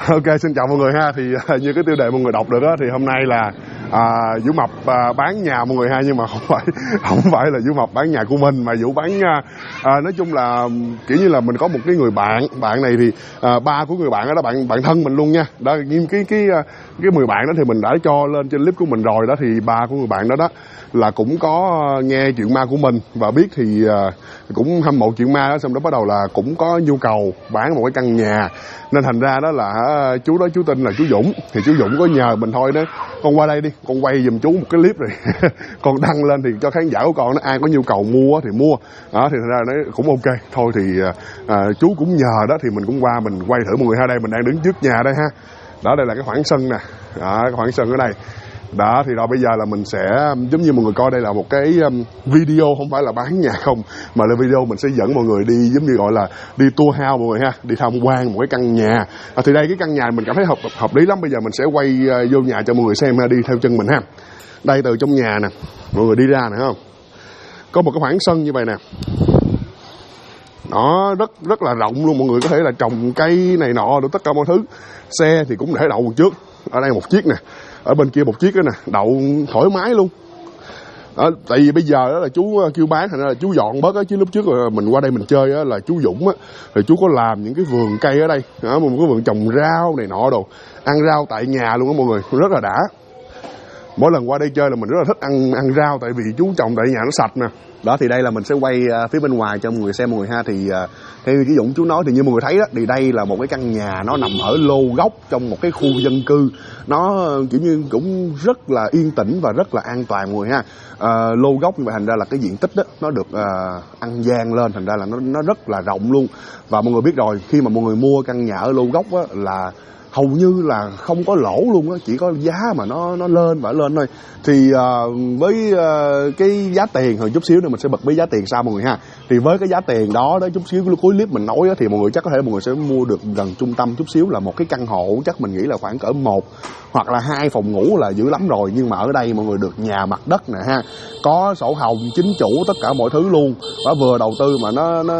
Ok, xin chào mọi người ha. Thì như cái tiêu đề mọi người đọc được đó, thì hôm nay là Vũ Mập bán nhà mọi người ha, nhưng mà không phải là Vũ Mập bán nhà của mình, mà Vũ bán nói chung là kiểu như là mình có một cái người bạn này thì ba của người bạn đó, bạn thân mình luôn nha. Đó, cái 10 bạn đó thì mình đã cho lên trên clip của mình rồi đó, thì ba của người bạn đó là cũng có nghe chuyện ma của mình và biết thì cũng hâm mộ chuyện ma đó, xong đó bắt đầu là cũng có nhu cầu bán một cái căn nhà, nên thành ra đó là chú đó chú tin là chú Dũng, thì chú Dũng có nhờ mình thôi đó, con qua đây đi, con quay giùm chú một cái clip rồi con đăng lên thì cho khán giả của con nó ai có nhu cầu mua thì mua đó, thì thành ra nó cũng ok thôi. Thì chú cũng nhờ đó, thì mình cũng qua mình quay thử mọi người ha. Đây mình đang đứng trước nhà đây ha, đó đây là cái khoảng sân nè, đó, cái khoảng sân ở đây đó. Thì rồi bây giờ là mình sẽ giống như mọi người coi, đây là một cái video, không phải là bán nhà không, mà là video mình sẽ dẫn mọi người đi, giống như gọi là đi tour house mọi người ha, đi tham quan một cái căn nhà. Thì đây cái căn nhà mình cảm thấy hợp lý lắm. Bây giờ mình sẽ quay vô nhà cho mọi người xem ha, đi theo chân mình ha. Đây từ trong nhà nè, mọi người đi ra nè, thấy không, có một cái khoảng sân như vậy nè, nó rất là rộng luôn. Mọi người có thể là trồng cây này nọ được tất cả mọi thứ. Xe thì cũng để đậu một trước, ở đây một chiếc nè, ở bên kia một chiếc đó nè, đậu thoải mái luôn đó. Tại vì bây giờ đó là chú kêu bán, thành ra là chú dọn bớt á, chứ lúc trước mình qua đây mình chơi á là chú Dũng á, thì chú có làm những cái vườn cây ở đây đó, một cái vườn trồng rau này nọ đồ, ăn rau tại nhà luôn á mọi người, rất là đã. Mỗi lần qua đây chơi là mình rất là thích ăn rau, tại vì chú trồng tại nhà nó sạch nè. Đó thì đây là mình sẽ quay phía bên ngoài cho mọi người xem mọi người ha. Thì theo như cái Dũng chú nói thì như mọi người thấy đó, thì đây là một cái căn nhà nó nằm ở lô góc trong một cái khu dân cư, nó kiểu như cũng rất là yên tĩnh và rất là an toàn mọi người ha. Lô góc như vậy thành ra là cái diện tích đó nó được ăn gian lên, thành ra là nó rất là rộng luôn. Và mọi người biết rồi, khi mà mọi người mua căn nhà ở lô góc á là hầu như là không có lỗ luôn á, chỉ có giá mà nó lên và lên thôi. Thì với cái giá tiền, hồi chút xíu nữa mình sẽ bật với giá tiền sau mọi người ha. Thì với cái giá tiền đó chút xíu cuối clip mình nói đó, thì mọi người chắc có thể mọi người sẽ mua được gần trung tâm chút xíu, là một cái căn hộ chắc mình nghĩ là khoảng cỡ 1 hoặc là 2 phòng ngủ là dữ lắm rồi. Nhưng mà ở đây mọi người được nhà mặt đất nè ha, có sổ hồng chính chủ tất cả mọi thứ luôn, và vừa đầu tư mà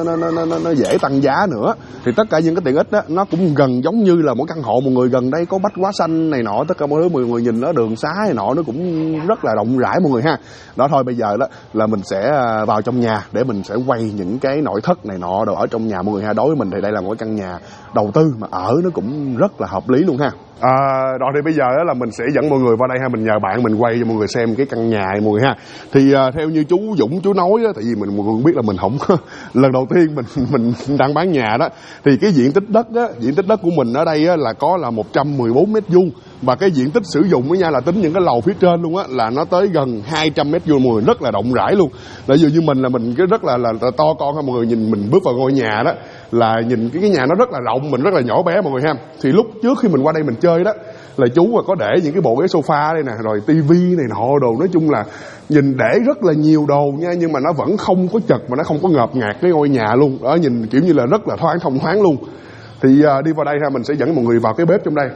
nó dễ tăng giá nữa. Thì tất cả những cái tiện ích đó nó cũng gần giống như là một căn hộ mọi người. Gần đây có bách hóa xanh này nọ, tất cả mọi thứ mọi người nhìn nó đường xá này nọ nó cũng rất là rộng rãi mọi người ha. Đó thôi bây giờ đó là mình sẽ vào trong nhà để mình sẽ quay những cái nội thất này nọ đồ ở trong nhà mọi người ha. Đối với mình thì đây là một cái căn nhà đầu tư mà ở nó cũng rất là hợp lý luôn ha. Rồi thì bây giờ đó là mình sẽ dẫn mọi người vào đây ha, mình nhờ bạn mình quay cho mọi người xem cái căn nhà này mọi người ha. Thì theo như chú Dũng chú nói đó, tại vì mọi người biết là mình không lần đầu tiên mình đang bán nhà đó, thì cái diện tích đất của mình ở đây á, là có là 114 m², và cái diện tích sử dụng với nha là tính những cái lầu phía trên luôn á là nó tới gần 200 m², mọi người, rất là rộng rãi luôn. Tại vì như mình là mình cái rất là to con ha mọi người, nhìn mình bước vào ngôi nhà đó là nhìn cái nhà nó rất là rộng, mình rất là nhỏ bé mọi người ha. Thì lúc trước khi mình qua đây mình chơi đó là chú mà có để những cái bộ ghế sofa đây nè, rồi tivi này nọ đồ, nói chung là nhìn để rất là nhiều đồ nha, nhưng mà nó vẫn không có chật mà nó không có ngợp ngạt cái ngôi nhà luôn đó, nhìn kiểu như là rất là thông thoáng luôn. Thì đi vào đây ha, mình sẽ dẫn mọi người vào cái bếp trong đây.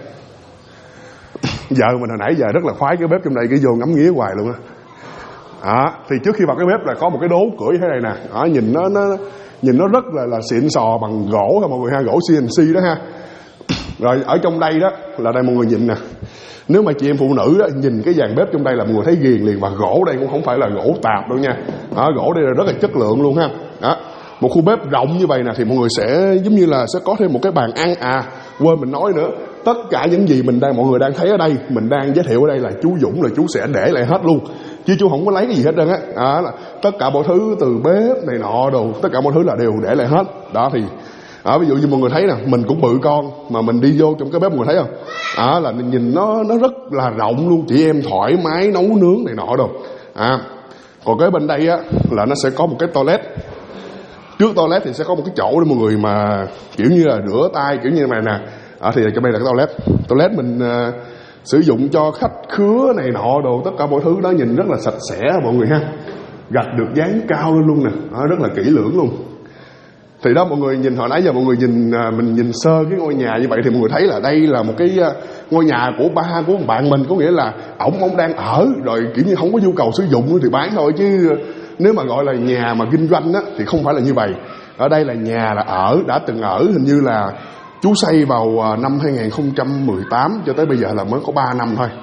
Vợ mình hồi nãy giờ rất là khoái cái bếp trong đây, cái vô ngắm nghía hoài luôn á. Thì trước khi vào cái bếp là có một cái đố củi thế này nè, nhìn nó rất là xịn sò, bằng gỗ ha mọi người ha, gỗ CNC đó ha. Rồi ở trong đây đó là đây mọi người nhìn nè, nếu mà chị em phụ nữ đó nhìn cái dàn bếp trong đây là mọi người thấy ghiền liền. Và gỗ đây cũng không phải là gỗ tạp đâu nha, gỗ đây là rất là chất lượng luôn ha. Một khu bếp rộng như vậy nè, thì mọi người sẽ giống như là sẽ có thêm một cái bàn ăn. Quên mình nói nữa, tất cả những gì mọi người đang thấy ở đây, mình đang giới thiệu ở đây là chú Dũng là chú sẽ để lại hết luôn, chứ chú không có lấy cái gì hết trơn á. Tất cả mọi thứ từ bếp này nọ đồ, tất cả mọi thứ là đều để lại hết đó. Thì ví dụ như mọi người thấy nè, mình cũng bự con mà mình đi vô trong cái bếp mọi người thấy không, là nhìn nó rất là rộng luôn, chị em thoải mái nấu nướng này nọ đồ. Còn cái bên đây á là nó sẽ có một cái toilet. Trước toilet thì sẽ có một cái chỗ để mọi người mà kiểu như là rửa tay kiểu như này nè. Thì trong đây là cái toilet mình sử dụng cho khách khứa này nọ đồ, tất cả mọi thứ đó nhìn rất là sạch sẽ mọi người ha. Gạch được dán cao lên luôn nè, rất là kỹ lưỡng luôn. Thì đó mọi người nhìn, hồi nãy giờ mọi người nhìn mình nhìn sơ cái ngôi nhà như vậy thì mọi người thấy là đây là một cái ngôi nhà của ba của một bạn mình, có nghĩa là ổng đang ở rồi kiểu như không có nhu cầu sử dụng nữa thì bán thôi, chứ nếu mà gọi là nhà mà kinh doanh á thì không phải là như vậy. Ở đây là nhà là ở, đã từng ở hình như là Chú xây vào năm 2018 cho tới bây giờ là mới có 3 năm thôi.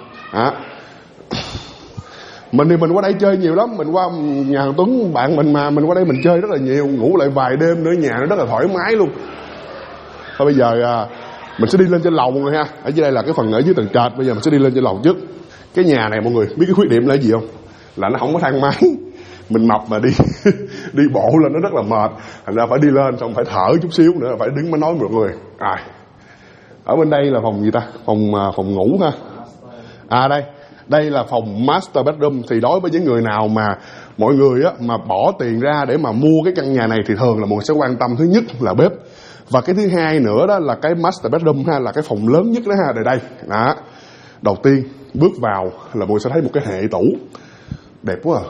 Mình thì mình qua đây chơi nhiều lắm. Mình qua nhà thằng Tuấn bạn mình mà, mình qua đây mình chơi rất là nhiều, ngủ lại vài đêm nữa, nhà nó rất là thoải mái luôn. Thôi bây giờ mình sẽ đi lên trên lầu mọi người ha. Ở dưới đây là cái phần ở dưới tầng trệt, bây giờ mình sẽ đi lên trên lầu trước. Cái nhà này mọi người biết cái khuyết điểm là gì không? Là nó không có thang máy. Mình mập mà đi đi bộ lên nó rất là mệt, thành ra phải đi lên xong phải thở chút xíu nữa, phải đứng mới nói mọi người. Ở bên đây là phòng gì ta? Phòng ngủ ha. Đây là phòng master bedroom. Thì đối với những người nào mà mọi người á mà bỏ tiền ra để mà mua cái căn nhà này thì thường là mọi người sẽ quan tâm thứ nhất là bếp, và cái thứ hai nữa đó là cái master bedroom ha, là cái phòng lớn nhất đó ha. Đây đó. Đầu tiên bước vào là mọi người sẽ thấy một cái hệ tủ đẹp quá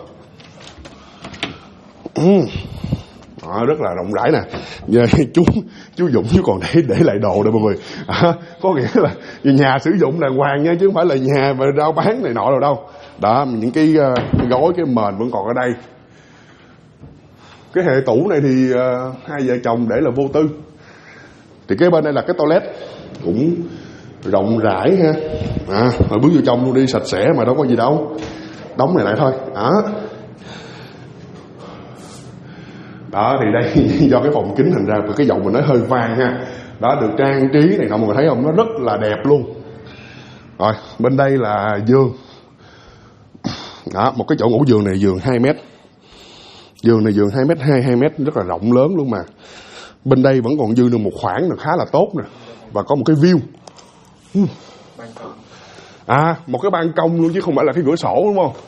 rất là rộng rãi nè. Giờ chú Dũng chú còn để lại đồ đây mọi người. Có nghĩa là nhà sử dụng đàng hoàng nha, chứ không phải là nhà mà rao bán này nọ rồi đâu. Đó, những cái gói cái mền vẫn còn ở đây. Cái hệ tủ này thì hai vợ chồng để là vô tư. Thì cái bên đây là cái toilet cũng rộng rãi ha. Rồi bước vô trong luôn đi, sạch sẽ mà đâu có gì đâu. Đóng này lại thôi. Đó thì đây do cái phòng kính thành ra cái giọng mình nói hơi vang ha. Đó, được trang trí này nọ mọi người thấy không, nó rất là đẹp luôn. Rồi bên đây là giường. Đó, một cái chỗ ngủ giường này giường 2 mét. Giường này giường 2m2, 2m, rất là rộng lớn luôn mà. Bên đây vẫn còn dư được một khoảng là khá là tốt nè. Và có một cái view. Một cái ban công luôn chứ không phải là cái cửa sổ đúng không?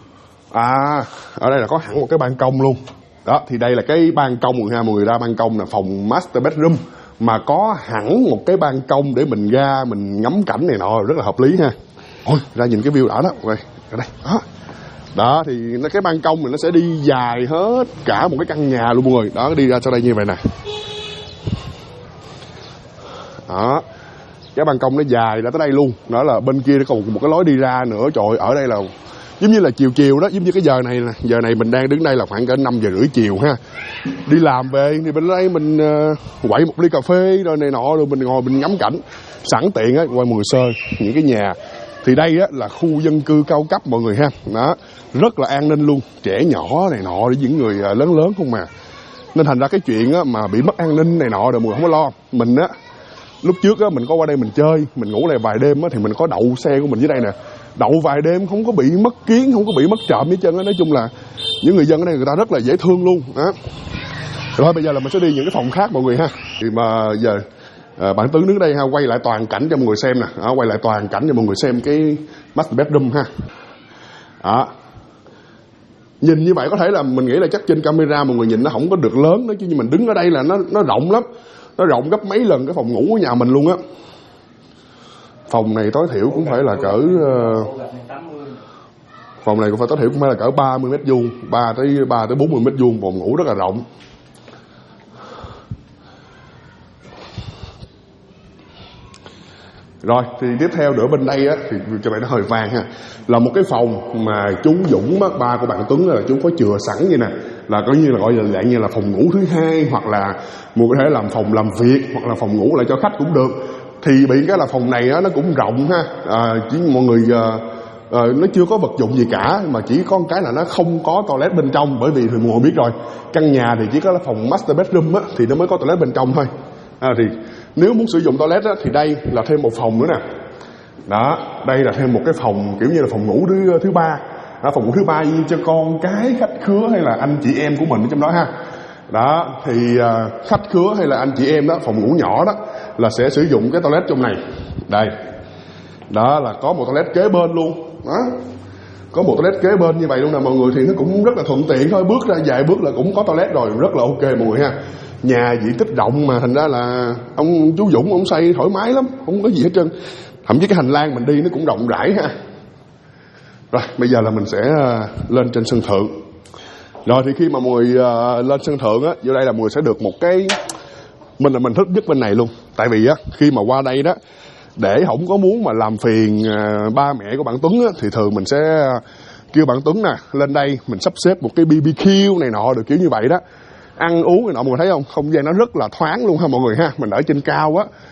Ở đây là có hẳn một cái ban công luôn. Đó, thì đây là cái ban công ha, mọi người ra ban công là phòng master bedroom mà có hẳn một cái ban công để mình ra mình ngắm cảnh này nọ, rất là hợp lý ha. Ôi, ra nhìn cái view đã đó. Rồi, ở đây. Đó thì cái ban công này nó sẽ đi dài hết cả một cái căn nhà luôn mọi người. Đó, đi ra sau đây như vậy nè. Đó, cái ban công nó dài ra tới đây luôn. Đó là bên kia nó còn một cái lối đi ra nữa. Trời ơi, ở đây là giống như là chiều đó, giống như cái giờ này nè. Giờ này mình đang đứng đây là khoảng cỡ 5 giờ rưỡi chiều ha. Đi làm về thì bên đây mình quậy một ly cà phê rồi này nọ, rồi mình ngồi mình ngắm cảnh. Sẵn tiện á, quay mọi người sơ những cái nhà. Thì đây á là khu dân cư cao cấp mọi người ha. Đó, rất là an ninh luôn, trẻ nhỏ này nọ để những người lớn không mà. Nên thành ra cái chuyện á mà bị mất an ninh này nọ rồi mọi người không có lo. Mình á lúc trước á mình có qua đây mình chơi, mình ngủ lại vài đêm á thì mình có đậu xe của mình dưới đây nè. Đậu vài đêm không có bị mất kiến, không có bị mất trộm hết trơn á. Nói chung là những người dân ở đây người ta rất là dễ thương luôn đó. Rồi bây giờ là mình sẽ đi những cái phòng khác mọi người ha. Thì mà giờ bạn Tứ đứng đây ha, quay lại toàn cảnh cho mọi người xem nè. Quay lại toàn cảnh cho mọi người xem cái master bedroom ha. Đó, nhìn như vậy có thể là mình nghĩ là chắc trên camera mọi người nhìn nó không có được lớn đó, chứ nhưng mình đứng ở đây là nó rộng lắm. Nó rộng gấp mấy lần cái phòng ngủ của nhà mình luôn á. Phòng này tối thiểu cũng phải là cỡ phòng này cũng phải tối thiểu cũng phải là cỡ 30 mét vuông, 3 tới 40 mét vuông, phòng ngủ rất là rộng. Rồi thì tiếp theo nữa bên đây á thì cho bạn nó hơi vàng ha, là một cái phòng mà chú Dũng á, ba của bạn Tuấn là chú có chừa sẵn như nè, là coi như là gọi là dạng như là phòng ngủ thứ hai, hoặc là một có thể làm phòng làm việc, hoặc là phòng ngủ lại cho khách cũng được. Thì bị cái là phòng này á nó cũng rộng ha, chỉ mọi người nó chưa có vật dụng gì cả, mà chỉ có một cái là nó không có toilet bên trong, bởi vì thì mọi người biết rồi, căn nhà thì chỉ có là phòng master bedroom á thì nó mới có toilet bên trong thôi. Thì nếu muốn sử dụng toilet á, thì đây là thêm một phòng nữa nè. Đó, đây là thêm một cái phòng kiểu như là phòng ngủ thứ ba. Đó, phòng ngủ thứ ba cho con cái khách khứa hay là anh chị em của mình ở trong đó ha. Đó, thì khách khứa hay là anh chị em đó, phòng ngủ nhỏ đó là sẽ sử dụng cái toilet trong này. Đây. Đó là có một toilet kế bên luôn. Đó. Có một toilet kế bên như vậy luôn nè mọi người, thì nó cũng rất là thuận tiện thôi, bước ra vài bước là cũng có toilet rồi, rất là ok mọi người ha. Nhà diện tích rộng mà thành ra là ông chú Dũng ông xây thoải mái lắm, không có gì hết trơn. Thậm chí cái hành lang mình đi nó cũng rộng rãi ha. Rồi bây giờ là mình sẽ lên trên sân thượng. Rồi thì khi mà mọi người lên sân thượng á, vô đây là mọi người sẽ được một cái mình thích nhất bên này luôn. Tại vì á khi mà qua đây đó, để không có muốn mà làm phiền ba mẹ của bạn Tuấn á, thì thường mình sẽ kêu bạn Tuấn nè lên đây mình sắp xếp một cái BBQ này nọ được kiểu như vậy đó, ăn uống này nọ. Mọi người thấy không, không gian nó rất là thoáng luôn ha mọi người ha. Mình ở trên cao á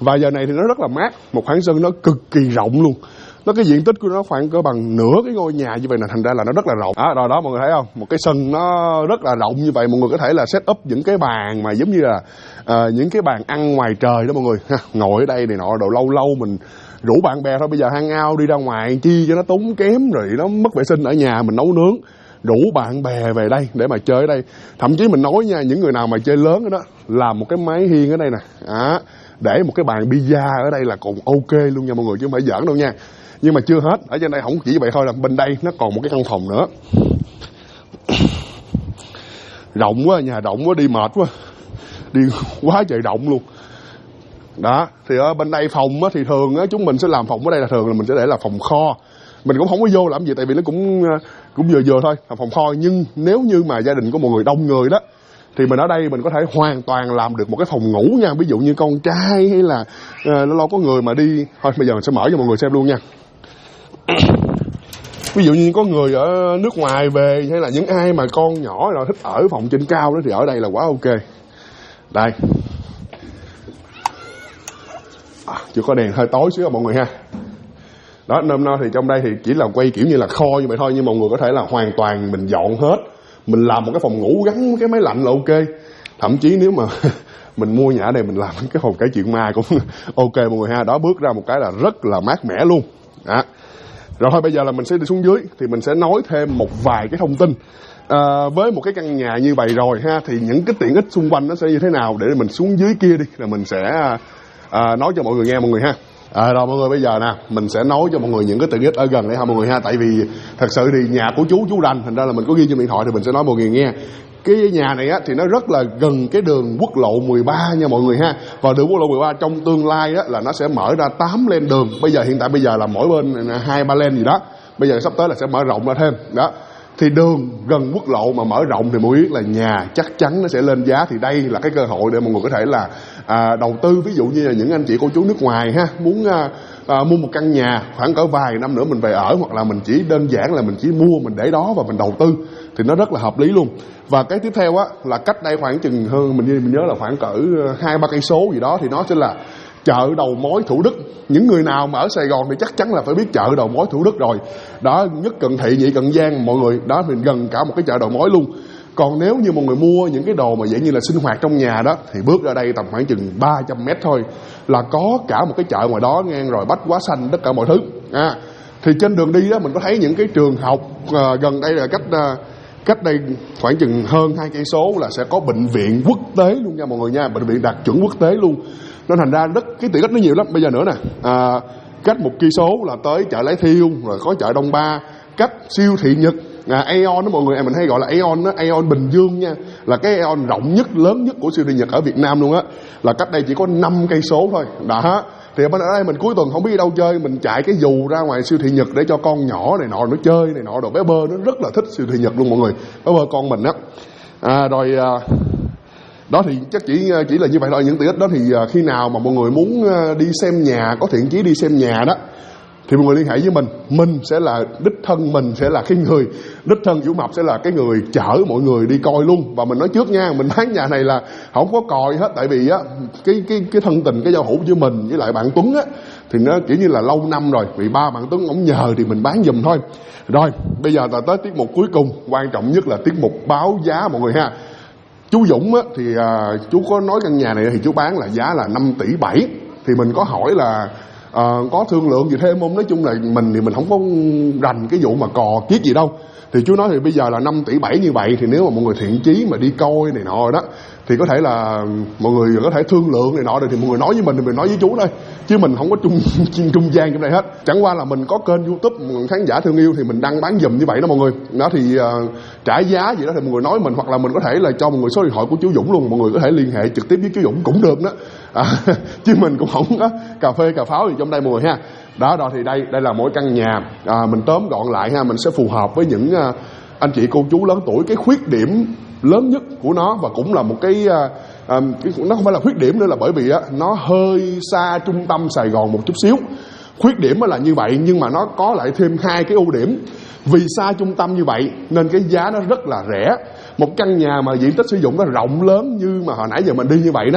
Và giờ này thì nó rất là mát, một khoảng sân nó cực kỳ rộng luôn. Nó cái diện tích của nó khoảng cỡ bằng nửa cái ngôi nhà như vậy là thành ra là nó rất là rộng. Rồi đó mọi người thấy không? Một cái sân nó rất là rộng như vậy, mọi người có thể là set up những cái bàn mà giống như là những cái bàn ăn ngoài trời đó mọi người ha. Ngồi ở đây này nọ, đồ lâu lâu mình rủ bạn bè thôi, bây giờ hang out đi ra ngoài chi cho nó tốn kém rồi nó mất vệ sinh, ở nhà mình nấu nướng, rủ bạn bè về đây để mà chơi ở đây. Thậm chí mình nói nha, những người nào mà chơi lớn đó làm một cái mái hiên ở đây nè, để một cái bàn pizza ở đây là còn ok luôn nha mọi người, chứ không phải giỡn đâu nha. Nhưng mà chưa hết, ở trên đây không chỉ vậy thôi, là bên đây nó còn một cái căn phòng nữa. Rộng quá, nhà rộng quá, đi mệt quá, đi quá trời rộng luôn. Đó, thì ở bên đây phòng á, thì thường á, chúng mình sẽ làm phòng ở đây là thường là mình sẽ để là phòng kho. Mình cũng không có vô làm gì, tại vì nó cũng vừa thôi, là phòng kho. Nhưng nếu như mà gia đình của mọi người đông người đó, thì mình ở đây mình có thể hoàn toàn làm được một cái phòng ngủ nha. Ví dụ như con trai hay là lâu có người mà đi. Thôi bây giờ mình sẽ mở cho mọi người xem luôn nha. Ví dụ như có người ở nước ngoài về, hay là những ai mà con nhỏ rồi thích ở phòng trên cao đó, thì ở đây là quá ok. Đây, chưa có đèn, hơi tối xíu mọi người ha. Đó, nôm na thì trong đây thì chỉ là quay kiểu như là kho như vậy thôi, nhưng mọi người có thể là hoàn toàn mình dọn hết, mình làm một cái phòng ngủ gắn cái máy lạnh là ok. Thậm chí nếu mà mình mua nhà ở đây mình làm cái phòng kể chuyện ma cũng ok mọi người ha. Đó, bước ra một cái là rất là mát mẻ luôn. Đó. Rồi thôi bây giờ là mình sẽ đi xuống dưới, thì mình sẽ nói thêm một vài cái thông tin. Với một cái căn nhà như vậy rồi ha, thì những cái tiện ích xung quanh nó sẽ như thế nào, để mình xuống dưới kia đi, là mình sẽ nói cho mọi người nghe mọi người ha. Rồi mọi người, bây giờ nè, mình sẽ nói cho mọi người những cái tiện ích ở gần đây ha mọi người ha. Tại vì thật sự thì nhà của chú rành, thành ra là mình có ghi trên điện thoại, thì mình sẽ nói mọi người nghe. Cái nhà này á thì nó rất là gần cái đường quốc lộ 13 nha mọi người ha. Và đường quốc lộ 13 trong tương lai á là nó sẽ mở ra 8 lane đường. Hiện tại bây giờ là mỗi bên 2-3 lane gì đó. Bây giờ sắp tới là sẽ mở rộng ra thêm. Đó. Thì đường gần quốc lộ mà mở rộng thì mọi người biết là nhà chắc chắn nó sẽ lên giá. Thì đây là cái cơ hội để mọi người có thể là đầu tư. Ví dụ như là những anh chị cô chú nước ngoài ha, muốn mua một căn nhà khoảng cỡ vài năm nữa mình về ở, hoặc là mình chỉ đơn giản là mình chỉ mua mình để đó và mình đầu tư, thì nó rất là hợp lý luôn. Và cái tiếp theo á là cách đây khoảng chừng hơn, mình nhớ là khoảng cỡ 2-3 cây số gì đó, thì nó sẽ là chợ đầu mối Thủ Đức. Những người nào mà ở Sài Gòn thì chắc chắn là phải biết chợ đầu mối Thủ Đức rồi. Đó, nhất Cận Thị nhị Cận Giang mọi người, đó mình gần cả một cái chợ đầu mối luôn. Còn nếu như mọi người mua những cái đồ mà dạng như là sinh hoạt trong nhà đó, thì bước ra đây tầm khoảng chừng 300 mét thôi là có cả một cái chợ ngoài đó ngang rồi, bách hóa xanh tất cả mọi thứ. Thì trên đường đi đó mình có thấy những cái trường học gần đây là cách đây khoảng chừng hơn 2 cây số là sẽ có bệnh viện quốc tế luôn nha mọi người nha, bệnh viện đạt chuẩn quốc tế luôn. Nó thành ra cái tiện ích nó nhiều lắm. Bây giờ nữa nè, cách 1 cây số là tới chợ Lái Thiêu, rồi có chợ Đông Ba, cách siêu thị Nhật Aeon đó mọi người, mình hay gọi là Aeon đó, Aeon Bình Dương nha, là cái Aeon rộng nhất, lớn nhất của siêu thị Nhật ở Việt Nam luôn á, là cách đây chỉ có 5 cây số thôi. Đó. Thì bên ở đây mình cuối tuần không biết đi đâu chơi, mình chạy cái dù ra ngoài siêu thị Nhật để cho con nhỏ này nọ nó chơi này nọ, đồ bé bơ nó rất là thích siêu thị Nhật luôn mọi người, bé bơ con mình á. Đó thì chắc chỉ là như vậy thôi. Những tiện ích đó thì khi nào mà mọi người muốn đi xem nhà, có thiện chí đi xem nhà đó, thì mọi người liên hệ với mình sẽ là đích thân, mình sẽ là cái người đích thân, Vũ Mập sẽ là cái người chở mọi người đi coi luôn. Và mình nói trước nha, mình bán nhà này là không có còi hết, tại vì á cái thân tình, cái giao hữu với mình với lại bạn Tuấn á thì nó kiểu như là lâu năm rồi, vì ba bạn Tuấn ổng nhờ thì mình bán giùm thôi. Rồi bây giờ là tới tiết mục cuối cùng, quan trọng nhất là tiết mục báo giá mọi người ha. Chú Dũng á thì chú có nói căn nhà này thì chú bán là giá là 5,7 tỷ. Thì mình có hỏi là có thương lượng gì thêm không? Nói chung là mình thì mình không có rành cái vụ mà cò kiết gì đâu. Thì chú nói thì bây giờ là 5,7 tỷ như vậy, thì nếu mà mọi người thiện chí mà đi coi này nọ đó, thì có thể là mọi người có thể thương lượng này nọ rồi, thì mọi người nói với mình thì mình nói với chú thôi, chứ mình không có trung gian trong đây hết. Chẳng qua là mình có kênh YouTube khán giả thương yêu thì mình đăng bán giùm như vậy đó mọi người. Đó thì trả giá gì đó thì mọi người nói mình, hoặc là mình có thể là cho mọi người số điện thoại của chú Dũng luôn, mọi người có thể liên hệ trực tiếp với chú Dũng cũng được đó. Chứ mình cũng không có cà phê cà pháo gì trong đây mọi người ha. Đó thì đây là mỗi căn nhà, mình tóm gọn lại ha, mình sẽ phù hợp với những anh chị cô chú lớn tuổi. Cái khuyết điểm lớn nhất của nó, và cũng là một cái nó không phải là khuyết điểm nữa, là bởi vì nó hơi xa trung tâm Sài Gòn một chút xíu. Khuyết điểm là như vậy, nhưng mà nó có lại thêm 2 cái ưu điểm. Vì xa trung tâm như vậy nên cái giá nó rất là rẻ. Một căn nhà mà diện tích sử dụng nó rộng lớn như mà hồi nãy giờ mình đi như vậy đó,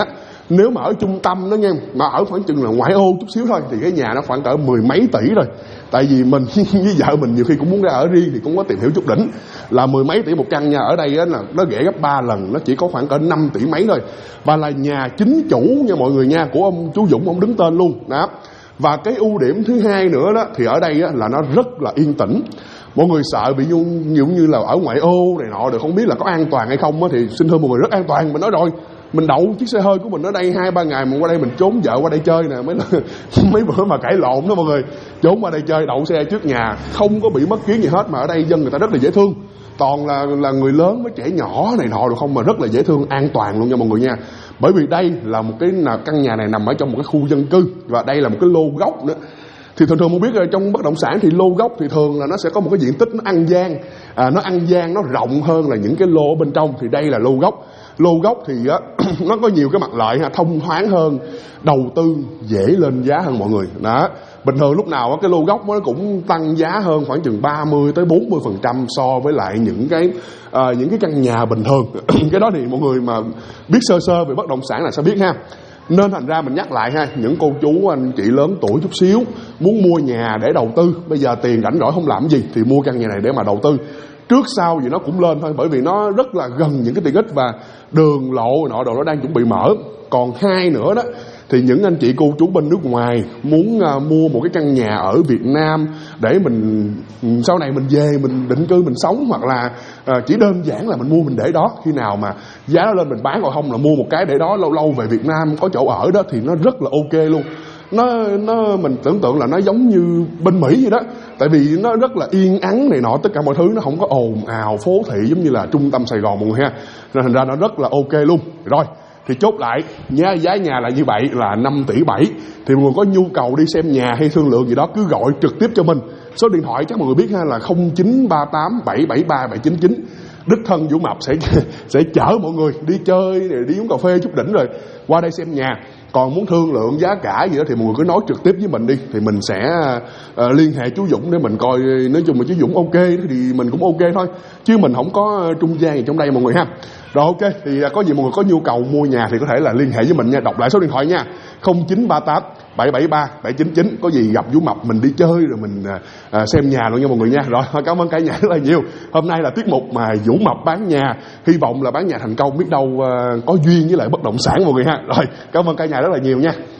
Nếu mà ở trung tâm đó nha, mà ở khoảng chừng là ngoại ô chút xíu thôi thì cái nhà nó khoảng cỡ mười mấy tỷ rồi. Tại vì mình với vợ mình nhiều khi cũng muốn ra ở riêng thì cũng có tìm hiểu chút đỉnh, là mười mấy tỷ một căn nhà. Ở đây á là nó ghẻ gấp 3 lần, nó chỉ có khoảng cỡ 5 tỷ mấy thôi, và là nhà chính chủ nha mọi người nha, của ông chú Dũng, ông đứng tên luôn đó. Và cái ưu điểm thứ hai nữa đó thì ở đây á, là nó rất là yên tĩnh. Mọi người sợ bị như là ở ngoại ô này nọ được không biết là có an toàn hay không á, thì xin thưa mọi người rất an toàn. Mình nói rồi, mình đậu chiếc xe hơi của mình ở đây 2-3 ngày mình qua đây, mình trốn vợ qua đây chơi nè, mấy bữa mà cãi lộn đó mọi người, trốn qua đây chơi đậu xe trước nhà không có bị mất kiến gì hết. Mà ở đây dân người ta rất là dễ thương, toàn là người lớn với trẻ nhỏ này nọ được không, mà rất là dễ thương, an toàn luôn nha mọi người nha. Bởi vì đây là một cái căn nhà này nằm ở trong một cái khu dân cư, và đây là một cái lô gốc nữa. Thì thường muốn biết rồi, trong bất động sản thì lô gốc thì thường là nó sẽ có một cái diện tích nó ăn gian, nó ăn gian, nó rộng hơn là những cái lô ở bên trong. Thì đây là lô gốc. Lô gốc thì á, nó có nhiều cái mặt lợi ha, thông thoáng hơn, đầu tư dễ lên giá hơn mọi người đó. Bình thường lúc nào cái lô gốc nó cũng tăng giá hơn khoảng chừng 30-40% so với lại những cái căn nhà bình thường. Cái đó thì mọi người mà biết sơ sơ về bất động sản là sẽ biết ha. Nên thành ra mình nhắc lại ha, những cô chú anh chị lớn tuổi chút xíu muốn mua nhà để đầu tư, bây giờ tiền rảnh rỗi không làm gì thì mua căn nhà này để mà đầu tư. Trước sau gì nó cũng lên thôi, bởi vì nó rất là gần những cái tiện ích và đường lộ nọ đồ nó đang chuẩn bị mở. Còn hai nữa đó thì những anh chị cô chú bên nước ngoài muốn mua một cái căn nhà ở Việt Nam để mình sau này mình về mình định cư mình sống, hoặc là chỉ đơn giản là mình mua mình để đó, khi nào mà giá nó lên mình bán, còn không là mua một cái để đó lâu lâu về Việt Nam có chỗ ở đó thì nó rất là ok luôn. Nó mình tưởng tượng là nó giống như bên Mỹ vậy đó, tại vì nó rất là yên ắng này nọ, tất cả mọi thứ nó không có ồn ào phố thị giống như là trung tâm Sài Gòn mọi người ha, nên thành ra nó rất là ok luôn. Rồi thì chốt lại giá nhà là như vậy, là 5 tỷ 7. Thì mọi người có nhu cầu đi xem nhà hay thương lượng gì đó cứ gọi trực tiếp cho mình. Số điện thoại chắc mọi người biết ha, là 0938 773 799. Đích thân Vũ Mập sẽ chở mọi người đi chơi, đi uống cà phê chút đỉnh rồi qua đây xem nhà. Còn muốn thương lượng giá cả gì đó thì mọi người cứ nói trực tiếp với mình đi, thì mình sẽ liên hệ chú Dũng để mình coi. Nói chung là chú Dũng ok thì mình cũng ok thôi, chứ mình không có trung gian gì trong đây mọi người ha. Rồi ok, thì có gì mọi người có nhu cầu mua nhà thì có thể là liên hệ với mình nha. Đọc lại số điện thoại nha, 0938 773 799. Có gì gặp Vũ Mập mình đi chơi rồi mình xem nhà luôn nha mọi người nha. Rồi cảm ơn cả nhà rất là nhiều. Hôm nay là tiết mục mà Vũ Mập bán nhà, hy vọng là bán nhà thành công, biết đâu có duyên với lại bất động sản mọi người ha. Rồi cảm ơn cả nhà rất là nhiều nha.